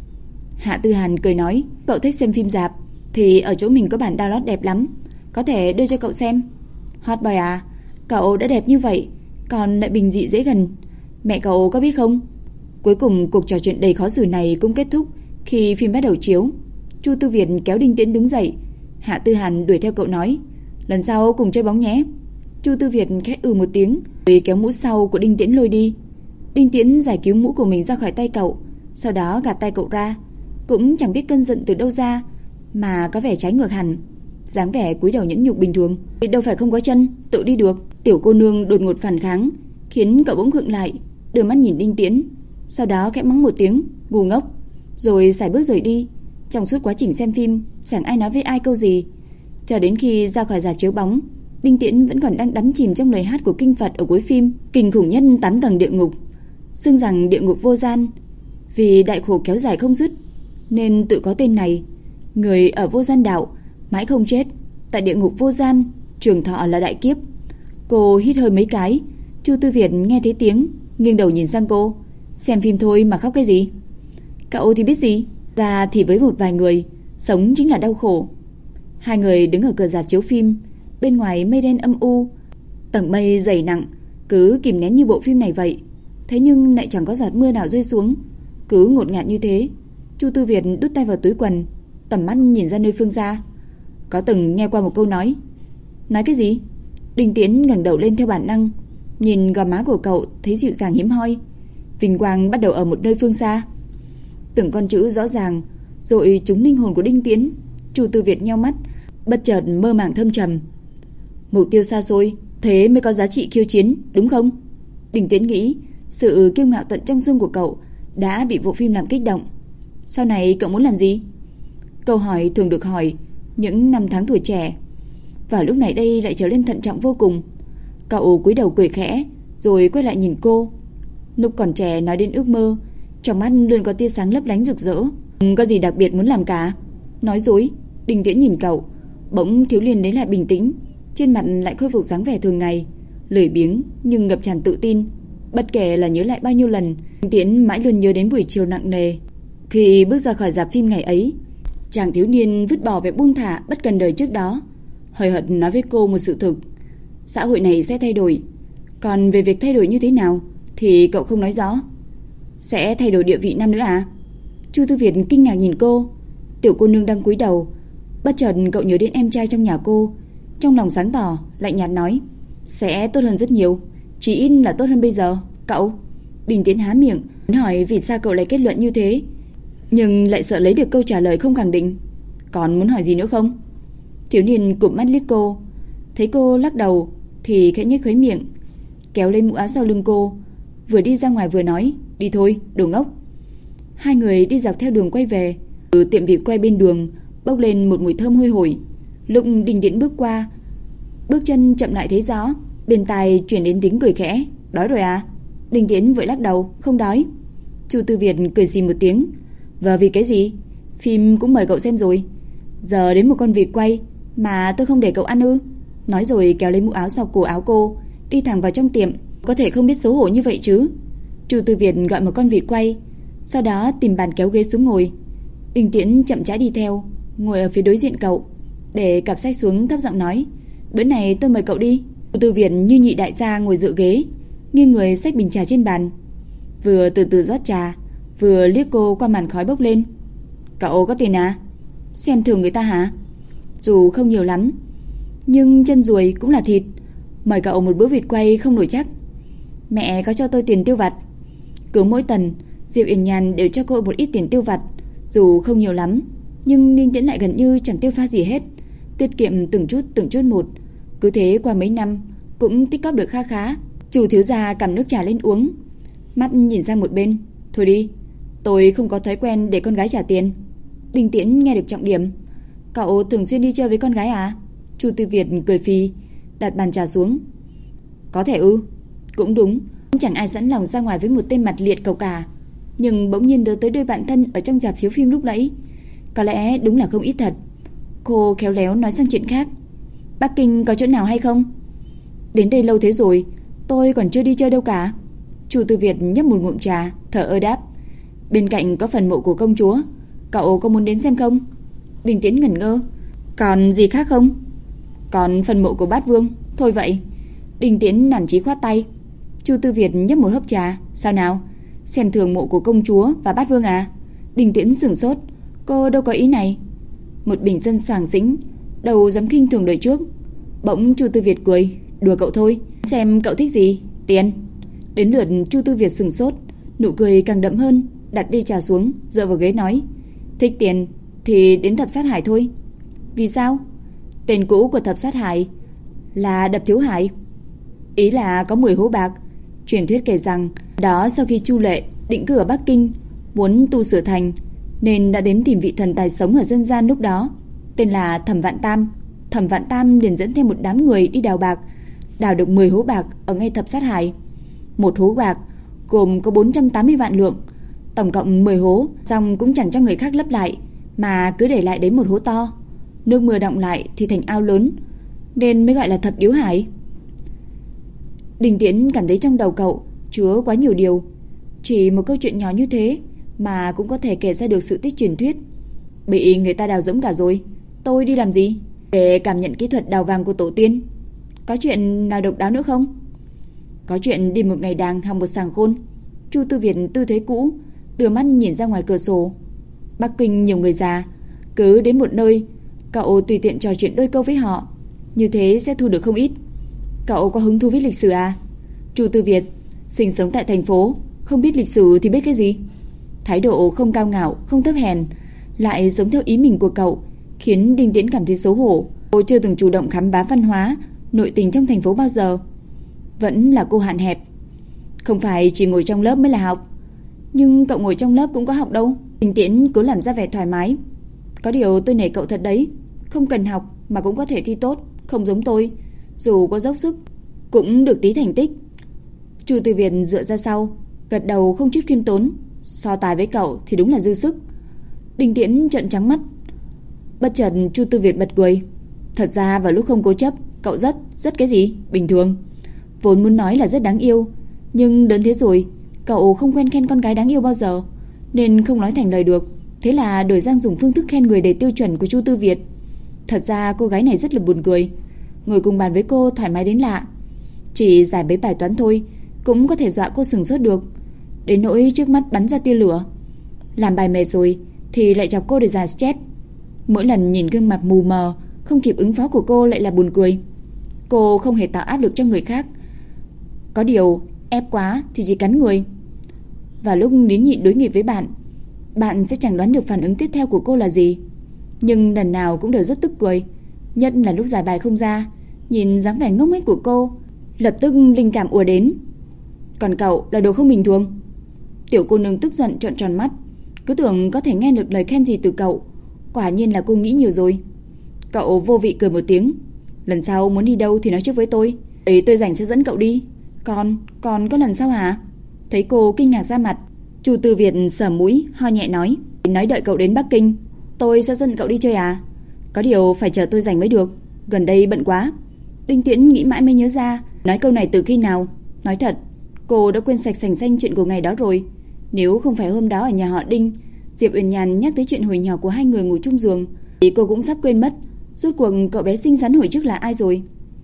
Hạ Tư Hàn cười nói, cậu thích xem phim rạp thì ở chỗ mình có bản download đẹp lắm, có thể đưa cho cậu xem. Hot boy à, cậu đã đẹp như vậy còn lại bình dị dễ gần, mẹ cậu có biết không? Cuối cùng cuộc trò chuyện đầy khó xử này cũng kết thúc khi phim bắt đầu chiếu. Chu Tư Việt kéo Đinh Tiễn đứng dậy, Hạ Tư Hàn đuổi theo cậu nói, lần sau cùng chơi bóng nhé. Chu Tư Việt khẽ một tiếng, rồi kéo mũ sau của Đinh Tiễn lôi đi. Đinh Tiễn giải cứu mũ của mình ra khỏi tay cậu, sau đó gạt tay cậu ra, cũng chẳng biết cơn giận từ đâu ra mà có vẻ trái ngược hẳn, dáng vẻ cúi đầu nhẫn nhục bình thường. Đâu phải không có chân, tự đi được. Tiểu cô nương đột ngột phản kháng, khiến cậu bỗng khựng lại, đưa mắt nhìn Đinh Tiễn, sau đó khẽ mắng một tiếng, ngu ngốc, rồi sải bước rời đi. Trong suốt quá trình xem phim, chẳng ai nói với ai câu gì, cho đến khi ra khỏi rạp chiếu bóng, Đinh Tiễn vẫn còn đang đắm chìm trong lời hát của kinh Phật ở cuối phim. Kinh khủng nhất 8 tầng địa ngục, xưng rằng địa ngục vô gian, vì đại khổ kéo dài không dứt nên tự có tên này. Người ở vô gian đạo mãi không chết, tại địa ngục vô gian trường thọ là đại kiếp. Cô hít hơi mấy cái. Chu Tư Việt nghe thấy tiếng, nghiêng đầu nhìn sang cô. Xem phim thôi mà khóc cái gì? Cậu thì biết gì, ra thì với một vài người, sống chính là đau khổ. Hai người đứng ở cửa rạp chiếu phim. Bên ngoài mây đen âm u, tầng mây dày nặng, cứ kìm nén như bộ phim này vậy. Thế nhưng lại chẳng có giọt mưa nào rơi xuống, cứ ngột ngạt như thế. Chu Tư Việt đút tay vào túi quần, tầm mắt nhìn ra nơi phương xa. Có từng nghe qua một câu nói. Nói cái gì? Đinh Tiễn ngẩng đầu lên theo bản năng, nhìn gò má của cậu thấy dịu dàng hiếm hoi. Vinh quang bắt đầu ở một nơi phương xa. Từng con chữ rõ ràng rồi trúng linh hồn của Đinh Tiễn. Chu Tư Việt nheo mắt, bất chợt mơ màng thâm trầm. Mục tiêu xa xôi, thế mới có giá trị khiêu chiến, đúng không? Đinh Tiễn nghĩ, sự kiêu ngạo tận trong xương của cậu đã bị bộ phim làm kích động. Sau này cậu muốn làm gì? Câu hỏi thường được hỏi những năm tháng tuổi trẻ, và lúc này đây lại trở nên thận trọng vô cùng. Cậu cúi đầu cười khẽ, rồi quay lại nhìn cô. Lúc còn trẻ nói đến ước mơ, trong mắt luôn có tia sáng lấp lánh rực rỡ. Không có gì đặc biệt muốn làm cả. Nói dối. Đinh Tiễn nhìn cậu, bỗng thiếu niên lấy lại bình tĩnh, trên mặt lại khôi phục dáng vẻ thường ngày, lười biếng nhưng ngập tràn tự tin. Bất kể là nhớ lại bao nhiêu lần, Đinh Tiễn mãi luôn nhớ đến buổi chiều nặng nề khi bước ra khỏi rạp phim ngày ấy. Chàng thiếu niên vứt bỏ vẻ buông thả bất cần đời trước đó, hời hợt nói với cô một sự thực: xã hội này sẽ thay đổi. Còn về việc thay đổi như thế nào thì cậu không nói rõ. Sẽ thay đổi địa vị nam nữ à? Chu Tư Việt kinh ngạc nhìn cô. Tiểu cô nương đang cúi đầu. Bất chợt cậu nhớ đến em trai trong nhà cô, trong lòng sáng tỏ, lạnh nhạt nói: sẽ tốt hơn rất nhiều, chỉ ít là tốt hơn bây giờ. Cậu? Đinh Tiễn há miệng muốn hỏi vì sao cậu lại kết luận như thế, nhưng lại sợ lấy được câu trả lời không khẳng định. Còn muốn hỏi gì nữa không? Thiếu niên cụp mắt liếc cô, thấy cô lắc đầu thì khẽ nhếch khóe miệng, kéo lên mũ áo sau lưng cô, vừa đi ra ngoài vừa nói: đi thôi, đồ ngốc. Hai người đi dọc theo đường quay về. Từ tiệm vịt quay bên đường bốc lên một mùi thơm hôi hổi. Lúc Đinh Tiễn bước qua, bước chân chậm lại thấy rõ, bên tai truyền đến tiếng cười khẽ: đói rồi à? Đinh Tiễn vội lắc đầu: không đói. Chu Tư Việt cười xì một tiếng: vờ vì cái gì? Phim cũng mời cậu xem rồi, giờ đến một con vịt quay mà tôi không để cậu ăn ư? Nói rồi kéo lấy mũ áo sau cổ áo cô, đi thẳng vào trong tiệm. Có thể không biết xấu hổ như vậy chứ? Chu Tư Việt gọi một con vịt quay, sau đó tìm bàn kéo ghế xuống ngồi. Đinh Tiễn chậm rãi đi theo, ngồi ở phía đối diện cậu, để cặp sách xuống, thấp giọng nói: bữa này tôi mời cậu đi. Chu Tư Việt như nhị đại gia ngồi dựa ghế, nghiêng người xách bình trà trên bàn, vừa từ từ rót trà, vừa liếc cô qua màn khói bốc lên. Cậu có tiền à? Xem thường người ta hả? Dù không nhiều lắm, nhưng chân ruồi cũng là thịt. Mời cậu một bữa vịt quay không nổi chắc. Mẹ có cho tôi tiền tiêu vặt. Cứ mỗi tuần Diệp Uyển Nhàn đều cho cô một ít tiền tiêu vặt, dù không nhiều lắm, nhưng Ninh Tiễn lại gần như chẳng tiêu pha gì hết, tiết kiệm từng chút một. Cứ thế qua mấy năm cũng tích cóp được kha khá. Chủ thiếu gia cầm nước trà lên uống, mắt nhìn sang một bên: thôi đi, tôi không có thói quen để con gái trả tiền. Đinh Tiễn nghe được trọng điểm: cậu thường xuyên đi chơi với con gái à? Chu Tư Việt cười phì, đặt bàn trà xuống. Có thể ư? Cũng đúng, chẳng ai sẵn lòng ra ngoài với một tên mặt liệt cậu cả. Nhưng bỗng nhiên nhớ tới đôi bạn thân ở trong rạp chiếu phim lúc nãy, có lẽ đúng là không ít thật. Cô khéo léo nói sang chuyện khác: Bắc Kinh có chỗ nào hay không? Đến đây lâu thế rồi, tôi còn chưa đi chơi đâu cả. Chu Tư Việt nhấp một ngụm trà, thở ơ đáp: bên cạnh có phần mộ của công chúa, cậu có muốn đến xem không? Đinh Tiễn ngẩn ngơ: còn gì khác không? Còn phần mộ của bát vương. Thôi vậy. Đinh Tiễn nản chí khoát tay. Chu Tư Việt nhấp một hớp trà: sao nào? Xem thường mộ của công chúa và bát vương à? Đinh Tiễn sửng sốt: cô đâu có ý này. Một bình dân xoàng xĩnh, đâu dám khinh thường đời trước. Bỗng Chu Tư Việt cười: đùa cậu thôi, xem cậu thích gì. Tiền. Đến lượt Chu Tư Việt sửng sốt, nụ cười càng đậm hơn, đặt ly trà xuống, dựa vào ghế nói: thích tiền thì đến Thập Sát Hải thôi. Vì sao? Tên cũ của Thập Sát Hải là Đập Thiếu Hải. Ý là có 10 hố bạc. Truyền thuyết kể rằng đó sau khi Chu Lệ định cư ở Bắc Kinh, muốn tu sửa thành, nên đã đến tìm vị thần tài sống ở dân gian lúc đó, tên là Thẩm Vạn Tam. Thẩm Vạn Tam liền dẫn thêm một đám người đi đào bạc, đào được 10 hố bạc ở ngay Thập Sát Hải. Một hố bạc gồm có 480 vạn lượng, tổng cộng 10 hố, xong cũng chẳng cho người khác lấp lại, mà cứ để lại đấy một hố to. Nước mưa đọng lại thì thành ao lớn, nên mới gọi là Thập Điếu Hải. Đình Tiễn cảm thấy trong đầu cậu chứa quá nhiều điều. Chỉ một câu chuyện nhỏ như thế mà cũng có thể kể ra được sự tích truyền thuyết. Bị người ta đào rỗng cả rồi, tôi đi làm gì? Để cảm nhận kỹ thuật đào vàng của tổ tiên. Có chuyện nào độc đáo nữa không? Có chuyện đi một ngày đàng học một sàng khôn. Chu Tư Việt tư thế cũ, đưa mắt nhìn ra ngoài cửa sổ. Bắc Kinh nhiều người già, cứ đến một nơi, cậu tùy tiện trò chuyện đôi câu với họ, như thế sẽ thu được không ít. Cậu có hứng thú với lịch sử à? Chu Tư Việt sinh sống tại thành phố, không biết lịch sử thì biết cái gì? Thái độ không cao ngạo, không thấp hèn, lại giống theo ý mình của cậu, khiến Đinh Tiễn cảm thấy xấu hổ. Cô chưa từng chủ động khám phá văn hóa, nội tình trong thành phố bao giờ. Vẫn là cô hạn hẹp. Không phải chỉ ngồi trong lớp mới là học. Nhưng cậu ngồi trong lớp cũng có học đâu. Đinh Tiễn cố làm ra vẻ thoải mái. Có điều tôi nể cậu thật đấy, không cần học mà cũng có thể thi tốt, không giống tôi, dù có dốc sức cũng được tí thành tích. Chu Tư Việt dựa ra sau, gật đầu không chút khiêm tốn. So tài với cậu thì đúng là dư sức. Đinh Tiễn trợn trắng mắt. Bất chợt Chu Tư Việt bật cười. Thật ra vào lúc không cố chấp, cậu rất cái gì? Bình thường. Vốn muốn nói là rất đáng yêu, nhưng đến thế rồi, cậu không quen khen con gái đáng yêu bao giờ, nên không nói thành lời được. Thế là đổi sang dùng phương thức khen người để tiêu chuẩn của Chu Tư Việt. Thật ra cô gái này rất là buồn cười. Ngồi cùng bàn với cô thoải mái đến lạ. Chỉ giải mấy bài toán thôi cũng có thể dọa cô sừng sốt được, đến nỗi trước mắt bắn ra tia lửa. Làm bài mệt rồi thì lại chọc cô để giải stress. Mỗi lần nhìn gương mặt mù mờ không kịp ứng phó của cô lại là buồn cười. Cô không hề tạo áp lực cho người khác, có điều ép quá thì chỉ cắn người. Và lúc nín nhịn đối nghịch với bạn, bạn sẽ chẳng đoán được phản ứng tiếp theo của cô là gì, nhưng lần nào cũng đều rất tức cười. Nhất là lúc giải bài không ra, nhìn dáng vẻ ngốc nghếch của cô, lập tức linh cảm ùa đến. Còn cậu là đồ không bình thường. Tiểu cô nương tức giận trợn tròn mắt, cứ tưởng có thể nghe được lời khen gì từ cậu. Quả nhiên là cô nghĩ nhiều rồi. Cậu vô vị cười một tiếng. Lần sau muốn đi đâu thì nói trước với tôi, tôi rảnh sẽ dẫn cậu đi. Còn có lần sau hả? Thấy cô kinh ngạc ra mặt, Chu Tư Việt sờ mũi ho nhẹ nói đợi cậu đến Bắc Kinh, tôi sẽ dẫn cậu đi chơi à? Có điều phải chờ tôi rảnh mới được, gần đây bận quá. Đinh Tiễn nghĩ mãi mới nhớ ra, nói câu này từ khi nào. Nói thật, cô đã quên sạch sành xanh chuyện của ngày đó rồi. Nếu không phải hôm đó ở nhà họ Đinh, Diệp Uyển Nhàn nhắc tới chuyện hồi nhỏ của hai người ngủ chung giường, thì cô cũng sắp quên mất rốt cuộc cậu bé xinh xắn hồi trước là ai rồi.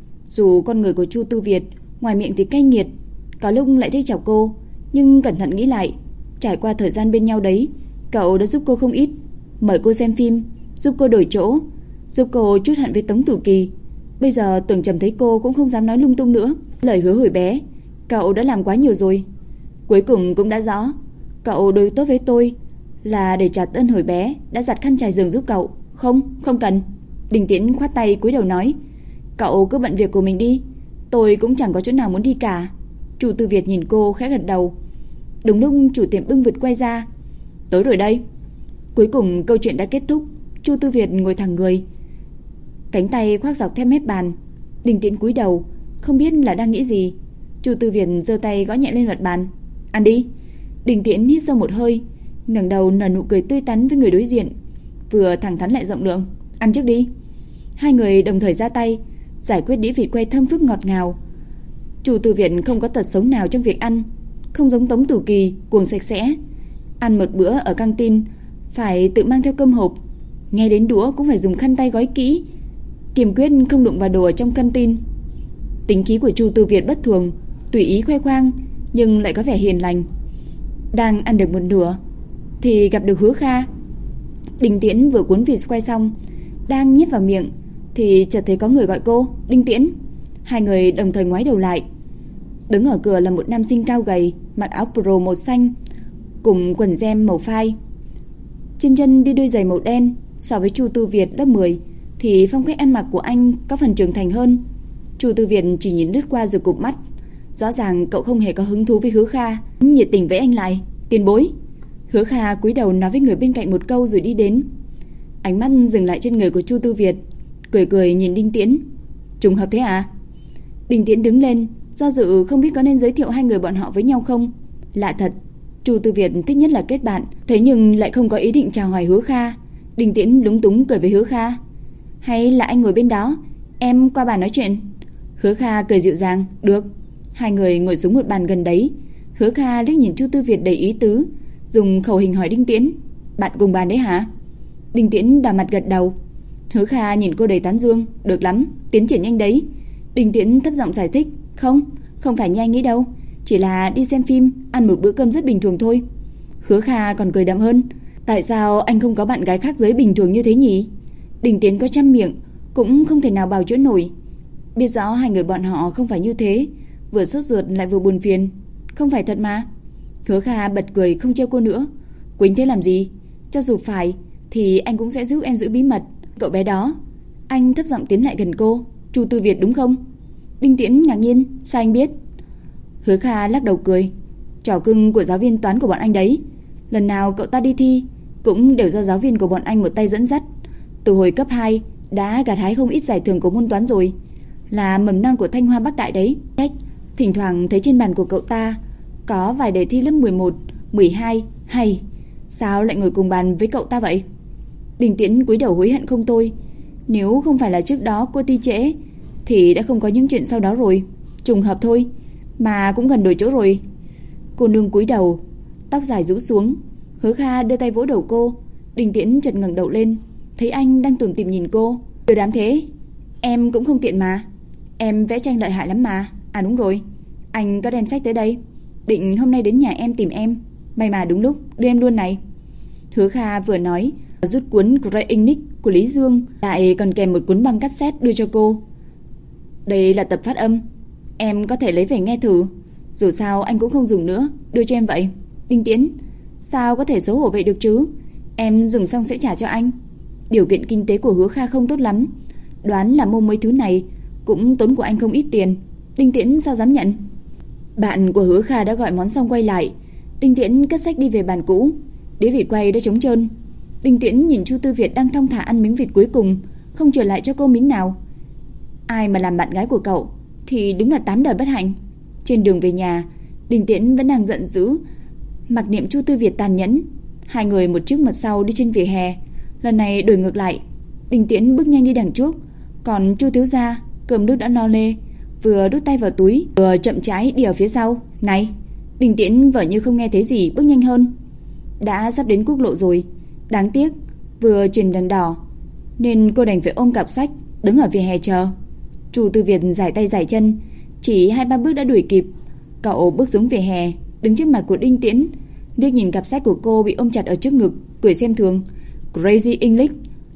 Dù con người của Chu Tư Việt ngoài miệng thì cay nghiệt, có lúc lại thích chọc cô, nhưng cẩn thận nghĩ lại, trải qua thời gian bên nhau đấy, cậu đã giúp cô không ít. Mời cô xem phim, giúp cô đổi chỗ, giúp cô chút hận với Tống Tử Kỳ. Bây giờ Tưởng Trầm thấy cô cũng không dám nói lung tung nữa. Lời hứa hồi bé, cậu đã làm quá nhiều rồi. Cuối cùng cũng đã rõ, cậu đối tốt với tôi là để trả ơn hồi bé đã giặt khăn trải giường giúp cậu. Không cần. Đình Tiễn khoát tay cúi đầu nói, cậu cứ bận việc của mình đi, tôi cũng chẳng có chỗ nào muốn đi cả. Chu Tư Việt nhìn cô khẽ gật đầu. Đúng lúc chủ tiệm bưng vịt quay ra, tới rồi đây. Cuối cùng câu chuyện đã kết thúc. Chu Tư Việt ngồi thẳng người, cánh tay khoác dọc theo mép bàn. Đình Tiễn cúi đầu, không biết là đang nghĩ gì. Chu Tư Việt giơ tay gõ nhẹ lên mặt bàn. Ăn đi. Đình Tiễn hít sâu một hơi, ngẩng đầu nở nụ cười tươi tắn với người đối diện, vừa thẳng thắn lại rộng lượng. Ăn trước đi. Hai người đồng thời ra tay giải quyết đĩa vịt quay thơm phức ngọt ngào. Chu Tư Việt không có tật xấu nào trong việc ăn, không giống Tống Tử Kỳ cuồng sạch sẽ. Ăn một bữa ở căng tin phải tự mang theo cơm hộp, nghe đến đũa cũng phải dùng khăn tay gói kỹ, kiên quyết không đụng vào đồ ở trong căng tin. Tính khí của Chu Tư Việt bất thường, tùy ý khoe khoang nhưng lại có vẻ hiền lành. Đang ăn được một nửa thì gặp được Hứa Kha. Đinh Tiễn vừa cuốn vịt quay xong, đang nhét vào miệng thì chợt thấy có người gọi cô. Đinh Tiễn. Hai người đồng thời ngoái đầu lại. Đứng ở cửa là một nam sinh cao gầy, mặc áo polo màu xanh cùng quần jean màu phai, trên chân đi đôi giày màu đen. So với Chu Tư Việt lớp 10 thì phong cách ăn mặc của anh có phần trưởng thành hơn. Chu Tư Việt chỉ nhìn lướt qua rồi cụp mắt. Rõ ràng cậu không hề có hứng thú với Hứa Kha, nhiệt tình với anh lại. Tiền bối. Hứa Kha cúi đầu nói với người bên cạnh một câu rồi đi đến. Ánh mắt dừng lại trên người của Chu Tư Việt, cười cười nhìn Đinh Tiễn. Trùng hợp thế à? Đinh Tiễn đứng lên, do dự không biết có nên giới thiệu hai người bọn họ với nhau không. Lạ thật, Chu Tư Việt thích nhất là kết bạn, thế nhưng lại không có ý định chào hỏi Hứa Kha. Đinh Tiễn lúng túng cười với Hứa Kha. Hay là anh ngồi bên đó, em qua bàn nói chuyện. Hứa Kha cười dịu dàng. Được. Hai người ngồi xuống một bàn gần đấy. Hứa Kha liếc nhìn Chu Tư Việt đầy ý tứ, dùng khẩu hình hỏi Đinh Tiễn: "Bạn cùng bàn đấy hả?" Đinh Tiễn đỏ mặt gật đầu. Hứa Kha nhìn cô đầy tán dương: "Được lắm, tiến triển nhanh đấy." Đinh Tiễn thấp giọng giải thích: Không phải nhanh nghĩ đâu, chỉ là đi xem phim, ăn một bữa cơm rất bình thường thôi." Hứa Kha còn cười đậm hơn: "Tại sao anh không có bạn gái khác giới bình thường như thế nhỉ?" Đinh Tiễn có trăm miệng cũng không thể nào bào chữa nổi. Biết rõ hai người bọn họ không phải như thế, vừa sốt ruột lại vừa buồn phiền. "Không phải thật mà." Hứa Kha bật cười không trêu cô nữa. "Quýnh thế làm gì? Cho dù phải thì anh cũng sẽ giúp em giữ bí mật." "Cậu bé đó." Anh thấp giọng tiến lại gần cô. "Chu Tư Việt đúng không?" Đinh Tiễn ngạc nhiên: "Sao anh biết?" Hứa Kha lắc đầu cười: "Trò cưng của giáo viên toán của bọn anh đấy. Lần nào cậu ta đi thi cũng đều do giáo viên của bọn anh một tay dẫn dắt. Từ hồi cấp 2 đã gặt hái không ít giải thưởng của môn toán rồi. Là mầm non của Thanh Hoa Bắc Đại đấy. Thỉnh thoảng thấy trên bàn của cậu ta có vài đề thi lớp 11, 12 hay. Sao lại ngồi cùng bàn với cậu ta vậy?" Đinh Tiễn cúi đầu hối hận không thôi. Nếu không phải là trước đó cô thi trễ thì đã không có những chuyện sau đó rồi. Trùng hợp thôi, mà cũng gần đổi chỗ rồi. Cô nương cúi đầu, tóc dài rũ xuống. Hứa Kha đưa tay vỗ đầu cô. Đinh Tiễn chợt ngẩng đầu lên, thấy anh đang tủm tỉm nhìn cô. "Đưa đám thế, em cũng không tiện mà. Em vẽ tranh lợi hại lắm mà. À đúng rồi, anh có đem sách tới đây. Định hôm nay đến nhà em tìm em. May mà đúng lúc, đưa em luôn này." Hứa Kha vừa nói, rút cuốn Grey English của Lý Dương, lại còn kèm một cuốn băng cassette đưa cho cô. "Đây là tập phát âm, em có thể lấy về nghe thử. Dù sao anh cũng không dùng nữa, đưa cho em vậy." "Đinh Tiễn, sao có thể xấu hổ vậy được chứ? Em dùng xong sẽ trả cho anh." Điều kiện kinh tế của Hứa Kha không tốt lắm, đoán là mua mấy thứ này cũng tốn của anh không ít tiền. Đinh Tiễn sao dám nhận. Bạn của Hứa Kha đã gọi món xong quay lại. Đinh Tiễn cất sách đi về bàn cũ. Đĩa vịt quay đã trống trơn. Đinh Tiễn nhìn Chu Tư Việt đang thong thả ăn miếng vịt cuối cùng, không trở lại cho cô miếng nào. Ai mà làm bạn gái của cậu thì đúng là 8 đời bất hạnh. Trên đường về nhà, Đinh Tiễn vẫn đang giận dữ, mặc niệm Chu Tư Việt tàn nhẫn. Hai người một trước một sau đi trên vỉa hè. Lần này đổi ngược lại, Đinh Tiễn bước nhanh đi đằng trước, còn Chu thiếu gia cơm nước đã no nê, vừa đút tay vào túi, vừa chậm rãi đi ở phía sau. "Này!" Đinh Tiễn vờ như không nghe thấy gì, bước nhanh hơn. Đã sắp đến quốc lộ rồi. Đáng tiếc vừa chuyển đèn đỏ nên cô đành phải ôm cặp sách đứng ở vỉa hè chờ. Chu Tư Việt giải tay giải chân, chỉ 2-3 bước đã đuổi kịp. Cậu bước xuống vỉa hè, đứng trước mặt của Đinh Tiễn, liếc nhìn cặp sách của cô bị ôm chặt ở trước ngực, cười xem thường. "Crazy English.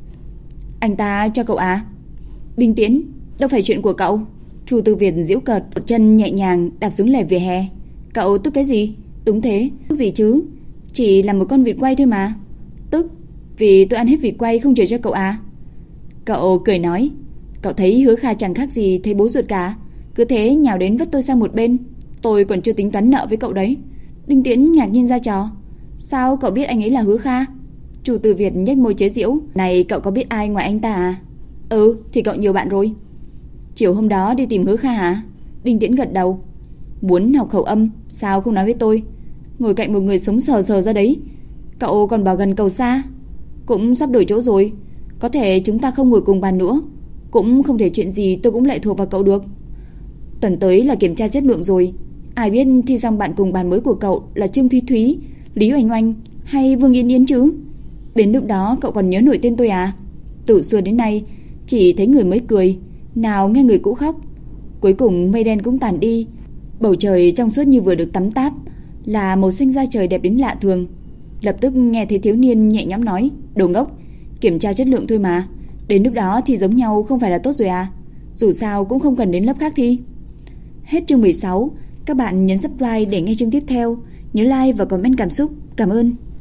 Anh ta cho cậu à?" "Đinh Tiễn, đâu phải chuyện của cậu." Chu Tư Việt giễu cợt, một chân nhẹ nhàng đạp xuống lề vỉa hè. "Cậu tức cái gì?" "Đúng thế, tức gì chứ? Chỉ là một con vịt quay thôi mà." "Tức vì tôi ăn hết vịt quay không chừa cho cậu à?" Cậu cười nói. "Cậu thấy Hứa Kha chẳng khác gì thấy bố ruột cả, cứ thế nhào đến vứt tôi sang một bên. Tôi còn chưa tính toán nợ với cậu đấy." Đinh Tiễn ngạc nhiên ra trò. "Sao cậu biết anh ấy là Hứa Kha?" Chu Tư Việt nhếch môi chế giễu. "Này, cậu có biết ai ngoài anh ta à?" "Ừ, thì cậu nhiều bạn rồi." "Chiều hôm đó đi tìm Hứa Kha hả?" Đinh Tiễn gật đầu. "Muốn học khẩu âm, sao không nói với tôi? Ngồi cạnh một người sống sờ sờ ra đấy. Cậu còn bảo gần cầu xa. Cũng sắp đổi chỗ rồi, có thể chúng ta không ngồi cùng bàn nữa. Cũng không thể chuyện gì tôi cũng lệ thuộc vào cậu được. Tuần tới là kiểm tra chất lượng rồi. Ai biết thi xong bạn cùng bàn mới của cậu là Trương Thúy Thúy, Lý Oanh Oanh hay Vương Yên Yên chứ? Đến lúc đó cậu còn nhớ nổi tên tôi à?" Từ xưa đến nay chỉ thấy người mới cười, nào nghe người cũ khóc. Cuối cùng mây đen cũng tàn đi, bầu trời trong suốt như vừa được tắm táp, là màu xanh da trời đẹp đến lạ thường. Lập tức nghe thấy thiếu niên nhẹ nhõm nói: "Đồ ngốc, kiểm tra chất lượng thôi mà, đến lúc đó thì giống nhau không phải là tốt rồi à? Dù sao cũng không cần đến lớp khác thi." Hết chương 16. Các bạn nhấn subscribe để nghe chương tiếp theo. Nhớ like và comment cảm xúc. Cảm ơn.